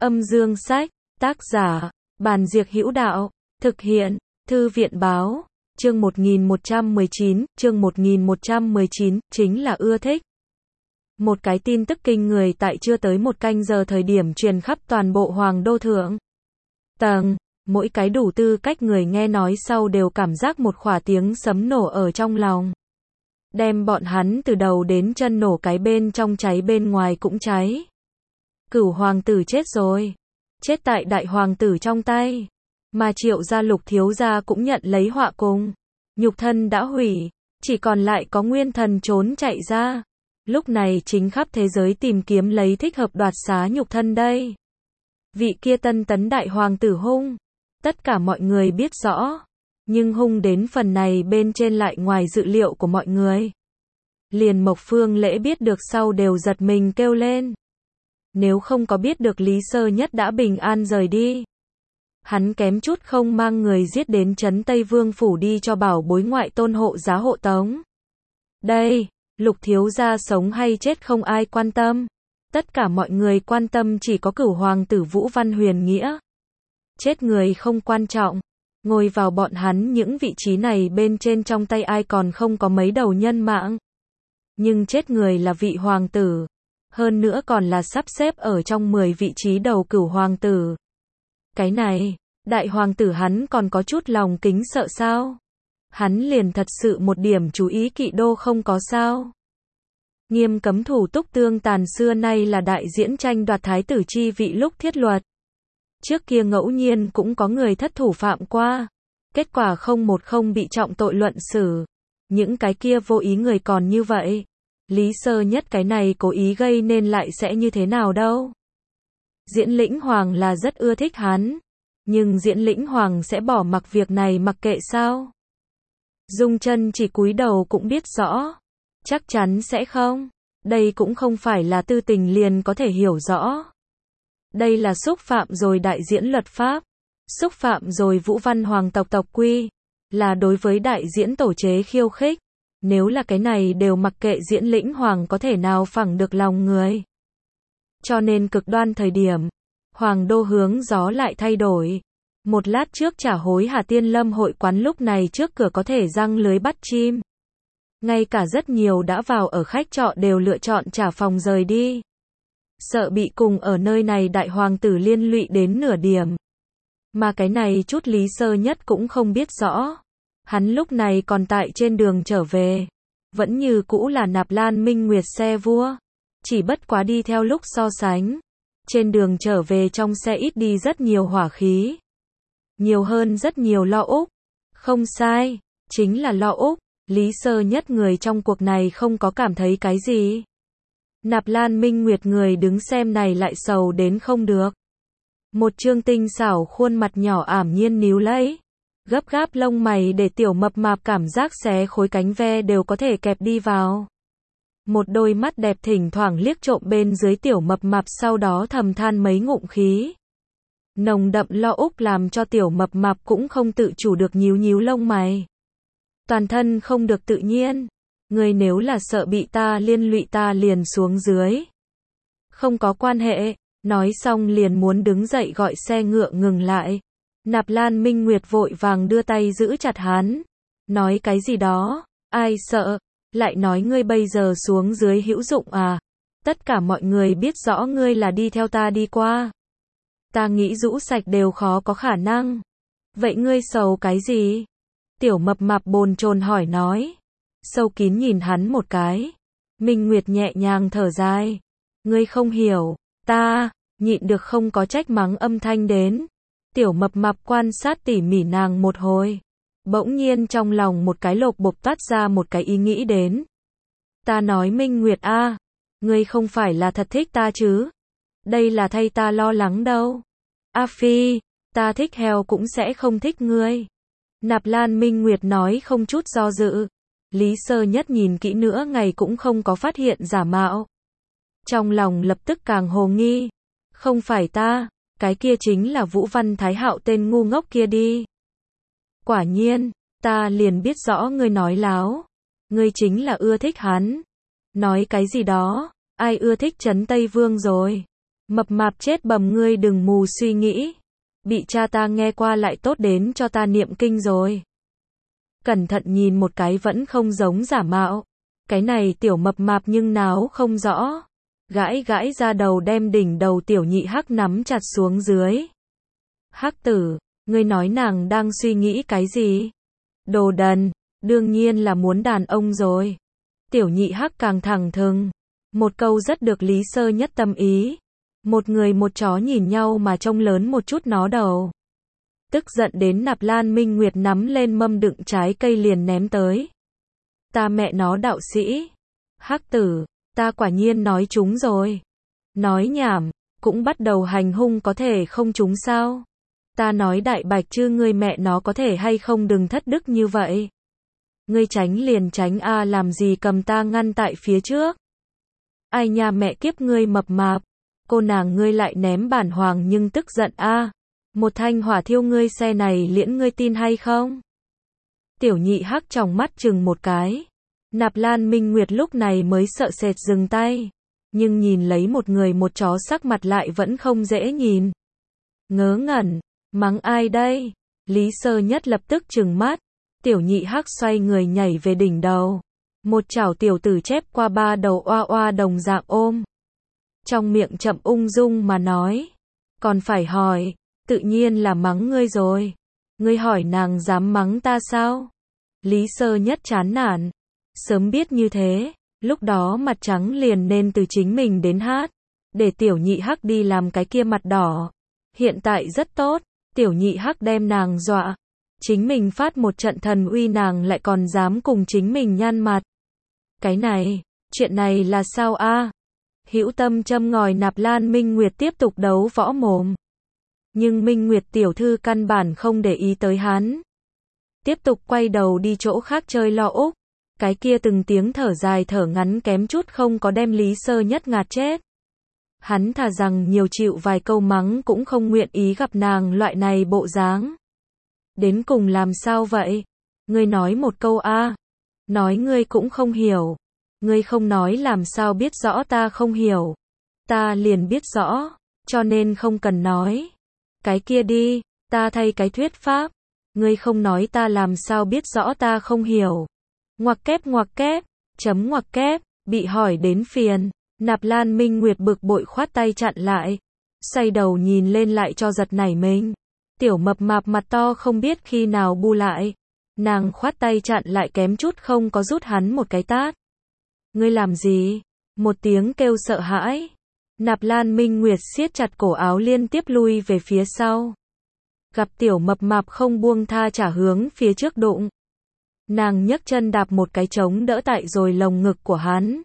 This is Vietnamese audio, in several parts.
Âm dương sách, tác giả, Bàn Diệc Hữu Đạo, thực hiện, Thư viện Báo, chương 1119, chính là ưa thích. Một cái tin tức kinh người tại chưa tới một canh giờ thời điểm truyền khắp toàn bộ Hoàng Đô Thượng Tầng, mỗi cái đủ tư cách người nghe nói sau đều cảm giác một khỏa tiếng sấm nổ ở trong lòng. Đem bọn hắn từ đầu đến chân nổ, cái bên trong cháy bên ngoài cũng cháy. Cửu hoàng tử chết rồi. Chết tại đại hoàng tử trong tay. Mà Triệu gia Lục thiếu gia cũng nhận lấy họa cùng. Nhục thân đã hủy, chỉ còn lại có nguyên thần trốn chạy ra. Lúc này chính khắp thế giới tìm kiếm lấy thích hợp đoạt xá nhục thân đây. Vị kia tân tấn đại hoàng tử hung. Tất cả mọi người biết rõ. Nhưng hung đến phần này bên trên lại ngoài dự liệu của mọi người. Liền Mộc Phương Lễ biết được sau đều giật mình kêu lên. Nếu không có biết được Lý Sơ Nhất đã bình an rời đi. Hắn kém chút không mang người giết đến trấn Tây Vương phủ đi cho bảo bối ngoại tôn hộ giá hộ tống. Đây, Lục thiếu gia sống hay chết không ai quan tâm. Tất cả mọi người quan tâm chỉ có cửu hoàng tử Vũ Văn Huyền Nghĩa. Chết người không quan trọng. Ngồi vào bọn hắn những vị trí này bên trên trong tay ai còn không có mấy đầu nhân mạng. Nhưng chết người là vị hoàng tử. Hơn nữa còn là sắp xếp ở trong 10 vị trí đầu cửu hoàng tử. Cái này, đại hoàng tử hắn còn có chút lòng kính sợ sao? Hắn liền thật sự một điểm chú ý kỵ đô không có sao? Nghiêm cấm thủ túc tương tàn xưa nay là đại diễn tranh đoạt thái tử chi vị lúc thiết luật. Trước kia ngẫu nhiên cũng có người thất thủ phạm qua. Kết quả không bị trọng tội luận xử. Những cái kia vô ý người còn như vậy. Lý Sơ Nhất cái này cố ý gây nên lại sẽ như thế nào đâu. Diễn Lĩnh Hoàng là rất ưa thích hắn. Nhưng Diễn Lĩnh Hoàng sẽ bỏ mặc việc này mặc kệ sao? Dung Chân chỉ cúi đầu cũng biết rõ. Chắc chắn sẽ không. Đây cũng không phải là tư tình liền có thể hiểu rõ. Đây là xúc phạm rồi đại diễn luật pháp. Xúc phạm rồi Vũ Văn Hoàng tộc tộc quy. Là đối với đại diễn tổ chế khiêu khích. Nếu là cái này đều mặc kệ Diễn Lĩnh Hoàng có thể nào phẳng được lòng người. Cho nên cực đoan thời điểm, Hoàng Đô hướng gió lại thay đổi. Một lát trước Trả Hối Hà Tiên Lâm hội quán lúc này trước cửa có thể giăng lưới bắt chim. Ngay cả rất nhiều đã vào ở khách trọ đều lựa chọn trả phòng rời đi. Sợ bị cùng ở nơi này đại hoàng tử liên lụy đến nửa điểm. Mà cái này chút Lý Sơ Nhất cũng không biết rõ. Hắn lúc này còn tại trên đường trở về. Vẫn như cũ là Nạp Lan Minh Nguyệt xe vua. Chỉ bất quá đi theo lúc so sánh. Trên đường trở về trong xe ít đi rất nhiều hỏa khí. Nhiều hơn rất nhiều lo úc. Không sai, chính là lo úc. Lý Sơ Nhất người trong cuộc này không có cảm thấy cái gì. Nạp Lan Minh Nguyệt người đứng xem này lại sầu đến không được. Một trương tinh xảo khuôn mặt nhỏ ảm nhiên níu lấy. Gấp gáp lông mày để tiểu mập mạp cảm giác xé khối cánh ve đều có thể kẹp đi vào. Một đôi mắt đẹp thỉnh thoảng liếc trộm bên dưới tiểu mập mạp sau đó thầm than mấy ngụm khí. Nồng đậm lo úc làm cho tiểu mập mạp cũng không tự chủ được nhíu nhíu lông mày. Toàn thân không được tự nhiên. Người nếu là sợ bị ta liên lụy ta liền xuống dưới. Không có quan hệ. Nói xong liền muốn đứng dậy gọi xe ngựa ngừng lại. Nạp Lan Minh Nguyệt vội vàng đưa tay giữ chặt hắn. Nói cái gì đó, ai sợ, lại nói ngươi bây giờ xuống dưới hữu dụng à. Tất cả mọi người biết rõ ngươi là đi theo ta đi qua. Ta nghĩ rũ sạch đều khó có khả năng. Vậy ngươi sầu cái gì? Tiểu mập mạp bồn chồn hỏi nói. Sâu kín nhìn hắn một cái. Minh Nguyệt nhẹ nhàng thở dài. Ngươi không hiểu, ta, nhịn được không có trách mắng âm thanh đến. Tiểu mập mạp quan sát tỉ mỉ nàng một hồi. Bỗng nhiên trong lòng một cái lột bột toát ra một cái ý nghĩ đến. Ta nói Minh Nguyệt a, ngươi không phải là thật thích ta chứ? Đây là thay ta lo lắng đâu. A Phi, ta thích heo cũng sẽ không thích ngươi. Nạp Lan Minh Nguyệt nói không chút do dự. Lý Sơ Nhất nhìn kỹ nữa ngày cũng không có phát hiện giả mạo. Trong lòng lập tức càng hồ nghi. Không phải ta. Cái kia chính là Vũ Văn Thái Hạo tên ngu ngốc kia đi. Quả nhiên, ta liền biết rõ ngươi nói láo. Ngươi chính là ưa thích hắn. Nói cái gì đó, ai ưa thích trấn Tây Vương rồi. Mập mạp chết bầm ngươi đừng mù suy nghĩ. Bị cha ta nghe qua lại tốt đến cho ta niệm kinh rồi. Cẩn thận nhìn một cái vẫn không giống giả mạo. Cái này tiểu mập mạp nhưng náo không rõ. Gãi gãi ra đầu đem đỉnh đầu tiểu nhị hắc nắm chặt xuống dưới. Hắc tử, ngươi nói nàng đang suy nghĩ cái gì? Đồ đần, đương nhiên là muốn đàn ông rồi. Tiểu nhị hắc càng thẳng thừng. Một câu rất được Lý Sơ Nhất tâm ý. Một người một chó nhìn nhau mà trông lớn một chút nó đầu. Tức giận đến Nạp Lan Minh Nguyệt nắm lên mâm đựng trái cây liền ném tới. Ta mẹ nó đạo sĩ. Hắc tử, ta quả nhiên nói chúng rồi. Nói nhảm, cũng bắt đầu hành hung có thể không chúng sao? Ta nói đại bạch chứ ngươi mẹ nó có thể hay không đừng thất đức như vậy. Ngươi tránh liền tránh a làm gì cầm ta ngăn tại phía trước. Ai nha mẹ kiếp ngươi mập mạp. Cô nàng ngươi lại ném bản hoàng nhưng tức giận a. Một thanh hỏa thiêu ngươi xe này liễn ngươi tin hay không? Tiểu nhị hắc trong mắt chừng một cái. Nạp Lan Minh Nguyệt lúc này mới sợ sệt dừng tay. Nhưng nhìn lấy một người một chó sắc mặt lại vẫn không dễ nhìn. Ngớ ngẩn, mắng ai đây? Lý Sơ Nhất lập tức trừng mắt. Tiểu nhị hắc xoay người nhảy về đỉnh đầu. Một chảo tiểu tử chép qua ba đầu oa oa đồng dạng ôm. Trong miệng chậm ung dung mà nói. Còn phải hỏi, tự nhiên là mắng ngươi rồi. Ngươi hỏi nàng dám mắng ta sao? Lý Sơ Nhất chán nản. Sớm biết như thế, lúc đó mặt trắng liền nên từ chính mình đến hát. Để tiểu nhị hắc đi làm cái kia mặt đỏ. Hiện tại rất tốt, tiểu nhị hắc đem nàng dọa. Chính mình phát một trận thần uy nàng lại còn dám cùng chính mình nhăn mặt. Cái này, chuyện này là sao a? Hữu Tâm châm ngòi Nạp Lan Minh Nguyệt tiếp tục đấu võ mồm. Nhưng Minh Nguyệt tiểu thư căn bản không để ý tới hắn. Tiếp tục quay đầu đi chỗ khác chơi lo úc. Cái kia từng tiếng thở dài thở ngắn kém chút không có đem Lý Sơ Nhất ngạt chết. Hắn thà rằng nhiều chịu vài câu mắng cũng không nguyện ý gặp nàng loại này bộ dáng. Đến cùng làm sao vậy? Ngươi nói một câu a. Nói ngươi cũng không hiểu. Ngươi không nói làm sao biết rõ ta không hiểu. Ta liền biết rõ, cho nên không cần nói. Cái kia đi, ta thay cái thuyết pháp. Ngươi không nói ta làm sao biết rõ ta không hiểu. Ngoặc kép, chấm ngoặc kép, bị hỏi đến phiền. Nạp Lan Minh Nguyệt bực bội khoát tay chặn lại. Xoay đầu nhìn lên lại cho giật nảy mình. Tiểu mập mạp mặt to không biết khi nào bu lại. Nàng khoát tay chặn lại kém chút không có rút hắn một cái tát. Ngươi làm gì? Một tiếng kêu sợ hãi. Nạp Lan Minh Nguyệt siết chặt cổ áo liên tiếp lui về phía sau. Gặp tiểu mập mạp không buông tha trả hướng phía trước đụng. Nàng nhấc chân đạp một cái trống đỡ tại rồi lồng ngực của hắn.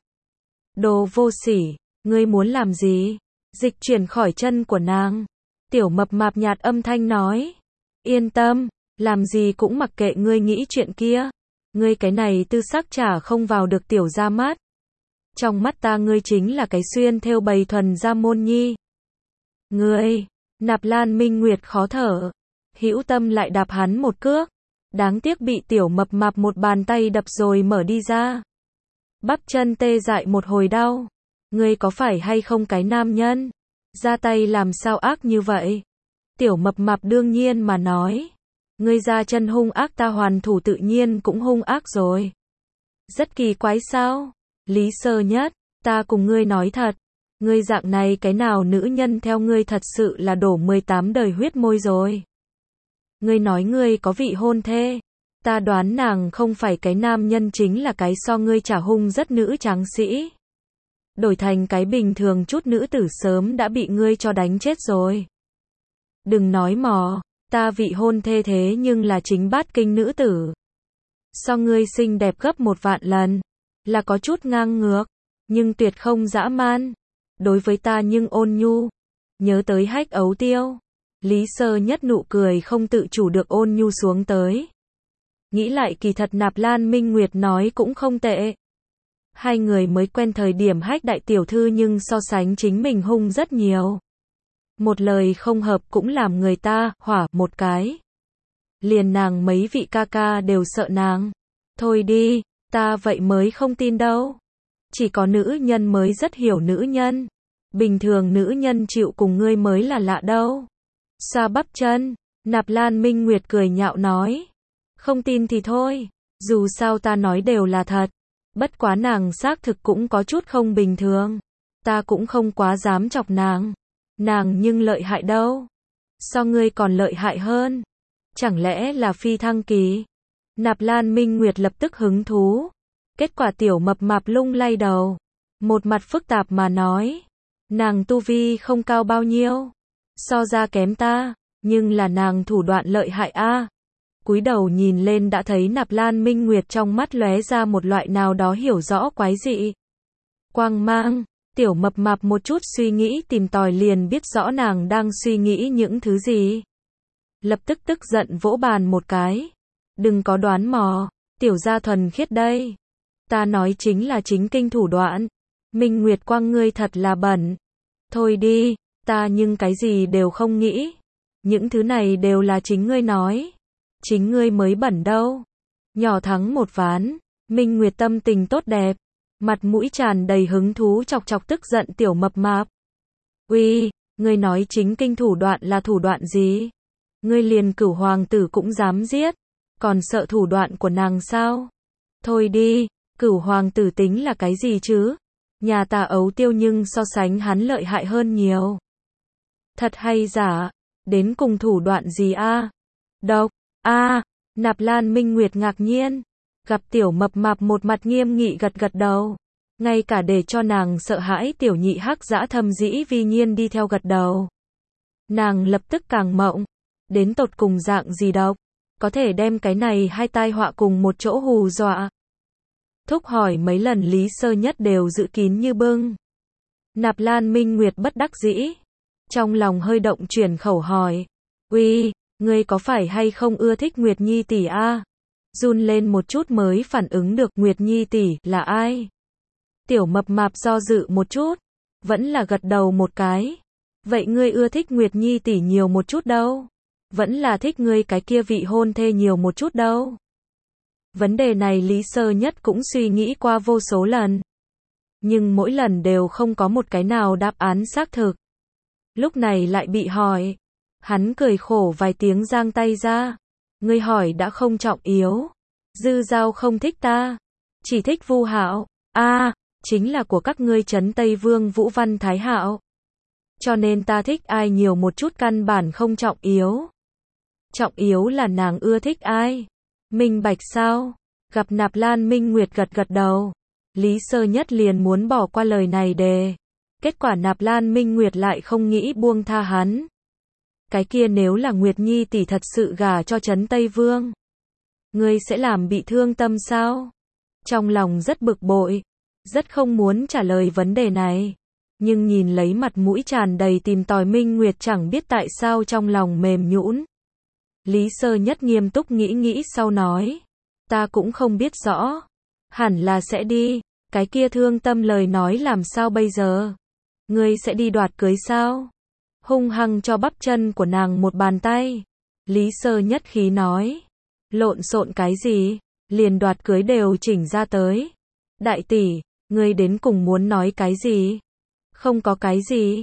Đồ vô sỉ, ngươi muốn làm gì? Dịch chuyển khỏi chân của nàng. Tiểu mập mạp nhạt âm thanh nói. Yên tâm, làm gì cũng mặc kệ ngươi nghĩ chuyện kia. Ngươi cái này tư sắc chả không vào được tiểu ra mắt. Trong mắt ta ngươi chính là cái xuyên theo bầy thuần gia môn nhi. Ngươi, Nạp Lan Minh Nguyệt khó thở. Hữu Tâm lại đạp hắn một cước. Đáng tiếc bị tiểu mập mạp một bàn tay đập rồi mở đi ra. Bắp chân tê dại một hồi đau. Ngươi có phải hay không cái nam nhân? Ra tay làm sao ác như vậy? Tiểu mập mạp đương nhiên mà nói. Ngươi ra chân hung ác ta hoàn thủ tự nhiên cũng hung ác rồi. Rất kỳ quái sao? Lý Sơ Nhất, ta cùng ngươi nói thật. Ngươi dạng này cái nào nữ nhân theo ngươi thật sự là đổ 18 đời huyết môi rồi. Ngươi nói ngươi có vị hôn thê. Ta đoán nàng không phải cái nam nhân chính là cái so ngươi trả hung rất nữ tráng sĩ. Đổi thành cái bình thường chút nữ tử sớm đã bị ngươi cho đánh chết rồi. Đừng nói mò, ta vị hôn thê thế nhưng là chính bát kinh nữ tử. So ngươi xinh đẹp gấp 1 vạn lần, là có chút ngang ngược, nhưng tuyệt không dã man. Đối với ta nhưng ôn nhu. Nhớ tới Hách Ấu Tiêu. Lý Sơ Nhất nụ cười không tự chủ được ôn nhu xuống tới. Nghĩ lại kỳ thật Nạp Lan Minh Nguyệt nói cũng không tệ. Hai người mới quen thời điểm Hách đại tiểu thư nhưng so sánh chính mình hung rất nhiều. Một lời không hợp cũng làm người ta hỏa một cái. Liền nàng mấy vị ca ca đều sợ nàng. Thôi đi, ta vậy mới không tin đâu. Chỉ có nữ nhân mới rất hiểu nữ nhân. Bình thường nữ nhân chịu cùng ngươi mới là lạ đâu. Xoa bắp chân, Nạp Lan Minh Nguyệt cười nhạo nói. Không tin thì thôi, dù sao ta nói đều là thật. Bất quá nàng xác thực cũng có chút không bình thường. Ta cũng không quá dám chọc nàng. Nàng nhưng lợi hại đâu. So ngươi còn lợi hại hơn. Chẳng lẽ là phi thăng kỳ? Nạp Lan Minh Nguyệt lập tức hứng thú. Kết quả tiểu mập mạp lung lay đầu. Một mặt phức tạp mà nói. Nàng tu vi không cao bao nhiêu. So ra kém ta. Nhưng là nàng thủ đoạn lợi hại a. Cúi đầu nhìn lên đã thấy Nạp Lan Minh Nguyệt trong mắt lóe ra một loại nào đó hiểu rõ quái dị. Quang mang. Tiểu mập mạp một chút suy nghĩ tìm tòi liền biết rõ nàng đang suy nghĩ những thứ gì. Lập tức tức giận vỗ bàn một cái. Đừng có đoán mò, tiểu gia thuần khiết đây. Ta nói chính là chính kinh thủ đoạn. Minh Nguyệt Quang ngươi thật là bẩn. Thôi đi, ta nhưng cái gì đều không nghĩ. Những thứ này đều là chính ngươi nói. Chính ngươi mới bẩn đâu. Nhỏ thắng một ván, Minh Nguyệt tâm tình tốt đẹp. Mặt mũi tràn đầy hứng thú chọc chọc tức giận tiểu mập mạp. Uy, ngươi nói chính kinh thủ đoạn là thủ đoạn gì? Ngươi liền Cửu hoàng tử cũng dám giết, còn sợ thủ đoạn của nàng sao? Thôi đi, Cửu hoàng tử tính là cái gì chứ? Nhà ta Ấu Tiêu nhưng so sánh hắn lợi hại hơn nhiều. Thật hay giả? Đến cùng thủ đoạn gì a? Độc, a, Nạp Lan Minh Nguyệt ngạc nhiên. Gặp tiểu mập mạp một mặt nghiêm nghị gật gật đầu. Ngay cả để cho nàng sợ hãi tiểu nhị hắc dã Thâm Dĩ Vi Nhiên đi theo gật đầu. Nàng lập tức càng mộng. Đến tột cùng dạng gì độc? Có thể đem cái này hai tai họa cùng một chỗ hù dọa. Thúc hỏi mấy lần Lý Sơ Nhất đều giữ kín như bưng. Nạp Lan Minh Nguyệt bất đắc dĩ. Trong lòng hơi động chuyển khẩu hỏi. Uy, ngươi có phải hay không ưa thích Nguyệt Nhi tỷ a? Run lên một chút mới phản ứng được Nguyệt Nhi tỷ là ai. Tiểu mập mạp do dự một chút, vẫn là gật đầu một cái. Vậy ngươi ưa thích Nguyệt Nhi tỷ nhiều một chút đâu? Vẫn là thích ngươi cái kia vị hôn thê nhiều một chút đâu? Vấn đề này Lý Sơ Nhất cũng suy nghĩ qua vô số lần. Nhưng mỗi lần đều không có một cái nào đáp án xác thực. Lúc này lại bị hỏi. Hắn cười khổ vài tiếng giang tay ra. Ngươi hỏi đã không trọng yếu. Dư Giao không thích ta. Chỉ thích Vu Hạo. A, chính là của các ngươi trấn Tây Vương Vũ Văn Thái Hạo. Cho nên ta thích ai nhiều một chút căn bản không trọng yếu. Trọng yếu là nàng ưa thích ai. Minh bạch sao? Gặp Nạp Lan Minh Nguyệt gật gật đầu. Lý Sơ Nhất liền muốn bỏ qua lời này đề. Kết quả Nạp Lan Minh Nguyệt lại không nghĩ buông tha hắn. Cái kia nếu là Nguyệt Nhi tỷ thật sự gả cho trấn Tây Vương, ngươi sẽ làm bị thương tâm sao? Trong lòng rất bực bội, rất không muốn trả lời vấn đề này. Nhưng nhìn lấy mặt mũi tràn đầy tìm tòi Minh Nguyệt chẳng biết tại sao trong lòng mềm nhũn. Lý Sơ Nhất nghiêm túc nghĩ sau nói. Ta cũng không biết rõ. Hẳn là sẽ đi. Cái kia thương tâm lời nói làm sao bây giờ? Ngươi sẽ đi đoạt cưới sao? Hung hăng cho bắp chân của nàng một bàn tay. Lý Sơ Nhất khí nói. Lộn xộn cái gì? Liền đoạt cưới đều chỉnh ra tới. Đại tỷ, ngươi đến cùng muốn nói cái gì? Không có cái gì.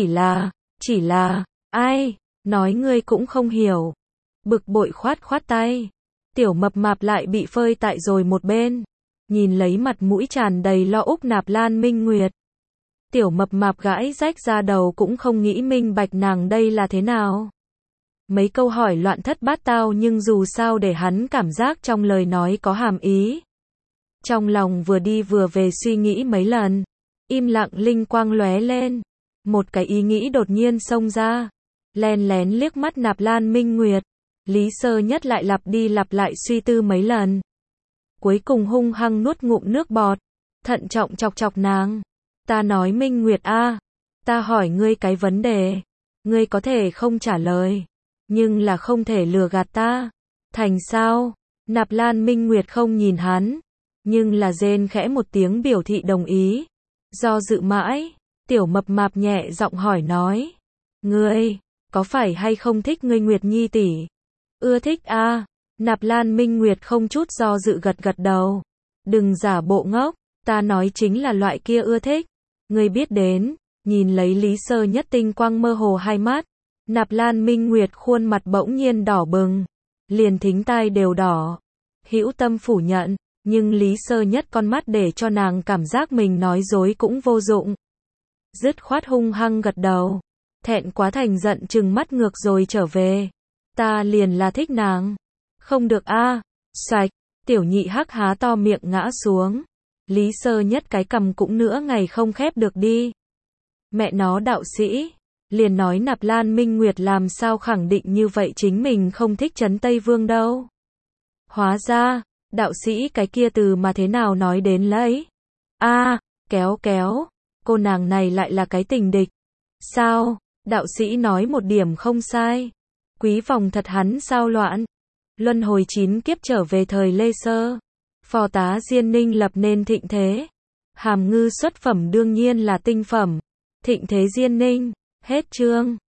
Chỉ là, ai? Nói ngươi cũng không hiểu. Bực bội khoát khoát tay. Tiểu mập mạp lại bị phơi tại rồi một bên. Nhìn lấy mặt mũi tràn đầy lo úc Nạp Lan Minh Nguyệt. Tiểu mập mạp gãi rách ra đầu cũng không nghĩ minh bạch nàng đây là thế nào. Mấy câu hỏi loạn thất bát tao nhưng dù sao để hắn cảm giác trong lời nói có hàm ý. Trong lòng vừa đi vừa về suy nghĩ mấy lần. Im lặng linh quang lóe lên. Một cái ý nghĩ đột nhiên xông ra. Len lén liếc mắt Nạp Lan Minh Nguyệt. Lý Sơ Nhất lại lặp đi lặp lại suy tư mấy lần. Cuối cùng hung hăng nuốt ngụm nước bọt. Thận trọng chọc chọc nàng. Ta nói Minh Nguyệt a, ta hỏi ngươi cái vấn đề. Ngươi có thể không trả lời. Nhưng là không thể lừa gạt ta. Thành sao? Nạp Lan Minh Nguyệt không nhìn hắn. Nhưng là rên khẽ một tiếng biểu thị đồng ý. Do dự mãi. Tiểu mập mạp nhẹ giọng hỏi nói. Ngươi, có phải hay không thích ngươi Nguyệt Nhi tỷ? Ưa thích a. Nạp Lan Minh Nguyệt không chút do dự gật gật đầu. Đừng giả bộ ngốc. Ta nói chính là loại kia ưa thích. Ngươi biết đến, nhìn lấy Lý Sơ Nhất tinh quang mơ hồ hai mắt. Nạp Lan Minh Nguyệt khuôn mặt bỗng nhiên đỏ bừng, liền thính tai đều đỏ. Hữu tâm phủ nhận, nhưng Lý Sơ Nhất con mắt để cho nàng cảm giác mình nói dối cũng vô dụng. Dứt khoát hung hăng gật đầu, thẹn quá thành giận trừng mắt ngược rồi trở về. Ta liền là thích nàng. Không được a. Xoạch, tiểu nhị hắc há to miệng ngã xuống. Lý Sơ Nhất cái cằm cũng nửa ngày không khép được đi. Mẹ nó đạo sĩ, liền nói Nạp Lan Minh Nguyệt làm sao khẳng định như vậy chính mình không thích Trấn Tây Vương đâu. Hóa ra, đạo sĩ cái kia từ mà thế nào nói đến lấy. Kéo, cô nàng này lại là cái tình địch. Sao, đạo sĩ nói một điểm không sai. Quý vòng thật hắn sao loạn. Luân hồi 9 kiếp trở về thời Lê Sơ. Phò tá Diên Ninh lập nên thịnh thế. Hàm ngư xuất phẩm đương nhiên là tinh phẩm. Thịnh thế Diên Ninh, hết chương.